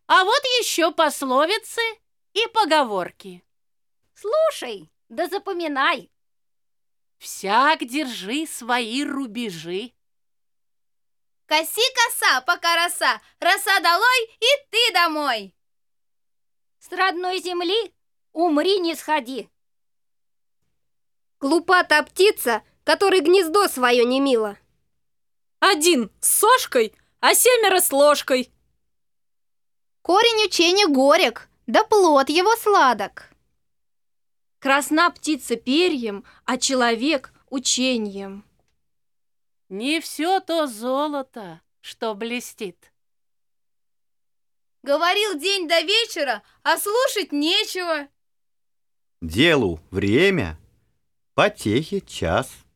А вот еще пословицы и поговорки. Слушай, да запоминай. Всяк держи свои рубежи. Коси коса, пока роса, роса долой и ты домой. С родной земли умри не сходи. Глупа та птица, которой гнездо свое не мило. Один с сошкой, а 7 с ложкой. Корень учения горек, да плод его сладок. Красна птица перьем, а человек учением. Не все то золото, что блестит. Говорил день до вечера, а слушать нечего. Делу время, потехе час.